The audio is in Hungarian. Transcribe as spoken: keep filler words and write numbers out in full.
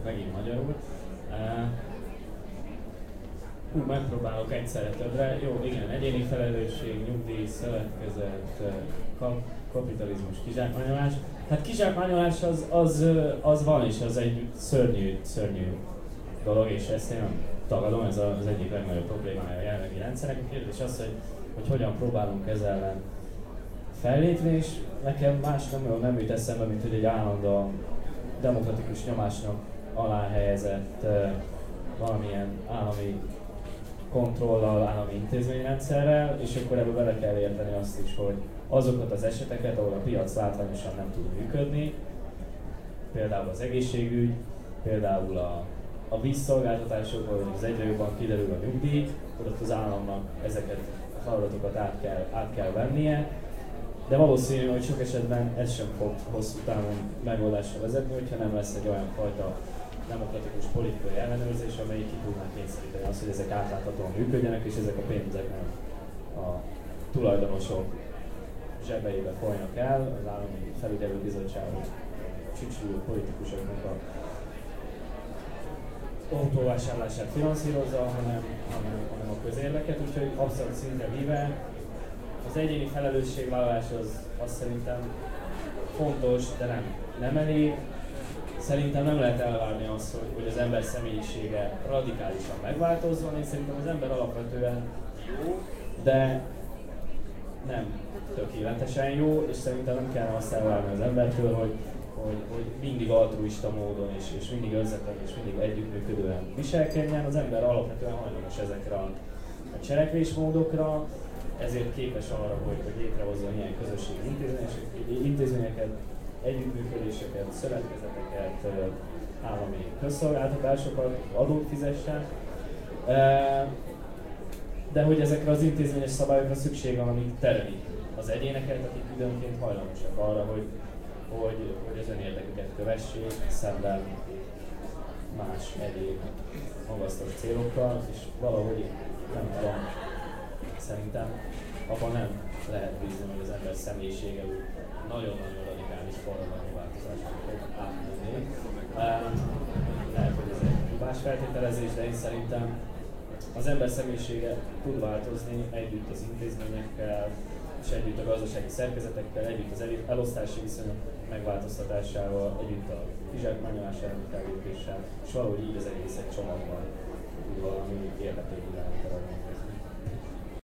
megint magyarul. Hú, megpróbálok egyszerre többre. Jó, igen, egyéni felelősség, nyugdíj, szövetkezet, kap, kapitalizmus, kizsákmányolás. Hát kizsákmányolás az, az, az van, és az egy szörnyű, szörnyű dolog, és ezt én nem tagadom, ez az egyik legnagyobb problémája a jelenlegi rendszernek. A kérdés az, hogy, hogy hogyan próbálunk ezzel ellen fellépni, és nekem más nem, nem jut eszembe, mint hogy egy állandó demokratikus nyomásnak alá helyezett uh, valamilyen állami kontrollal, állami intézményrendszerrel, és akkor ebből bele kell érteni azt is, hogy azokat az eseteket, ahol a piac látványosan nem tud működni, például az egészségügy, például a, a vízszolgáltatásokból, hogy az egyre jobban kiderül a nyugdíj, akkor ott az államnak ezeket a feladatokat át kell, át kell vennie, de valószínű, hogy sok esetben ez sem fog hosszú távon megoldásra vezetni, hogyha nem lesz egy olyan fajta demokratikus politikai ellenőrzés, amelyik ki tudná kényszeríteni azt, hogy ezek átláthatóan működjenek, és ezek a pénzek nem a tulajdonosok zsebeibe folynak el, az állami felügyelőbizottságok csücsülő politikusoknak a autóvásárlását finanszírozza, hanem, hanem, hanem a közérdeket, úgyhogy abszolút szinten víve az egyéni felelősségvállalás az, az szerintem fontos, de nem, nem elég. Szerintem nem lehet elvárni azt, hogy, hogy az ember személyisége radikálisan megváltozzon. Én szerintem az ember alapvetően jó, de nem tökéletesen jó, és szerintem nem kell azt elvárni az embertől, hogy, hogy, hogy mindig altruista módon és, és mindig önzetlen és mindig együttműködően viselkedjen. Az ember alapvetően hajlamos ezekre a cselekvésmódokra, ezért képes arra, hogy, hogy létrehozzon ilyen közösségi intézményeket, együttműködéseket, szövetkezeteket, állami közszolgáltatásokat, adót fizessen. De hogy ezekre az intézményes szabályokra szükség van, amik terelik az egyéneket, akik időnként hajlamosak arra, hogy, hogy, hogy az önérdeküket kövessék, szemben más egyéb magasztos célokkal, és valahogy nem tudom, szerintem abban nem lehet bízni, hogy az ember személyisége úgy nagyon-nagyon radikális forradalmi változásokat fog átmenni. Lehet, hogy ez egy hibás feltételezés, de én szerintem az ember személyisége tud változni együtt az intézményekkel, és együtt a gazdasági szerkezetekkel, együtt az elosztási viszonyok megváltoztatásával, együtt a kizsákmányolás elleni és valahogy így az egész egy csomagban tud valami érdeklődő teremteni.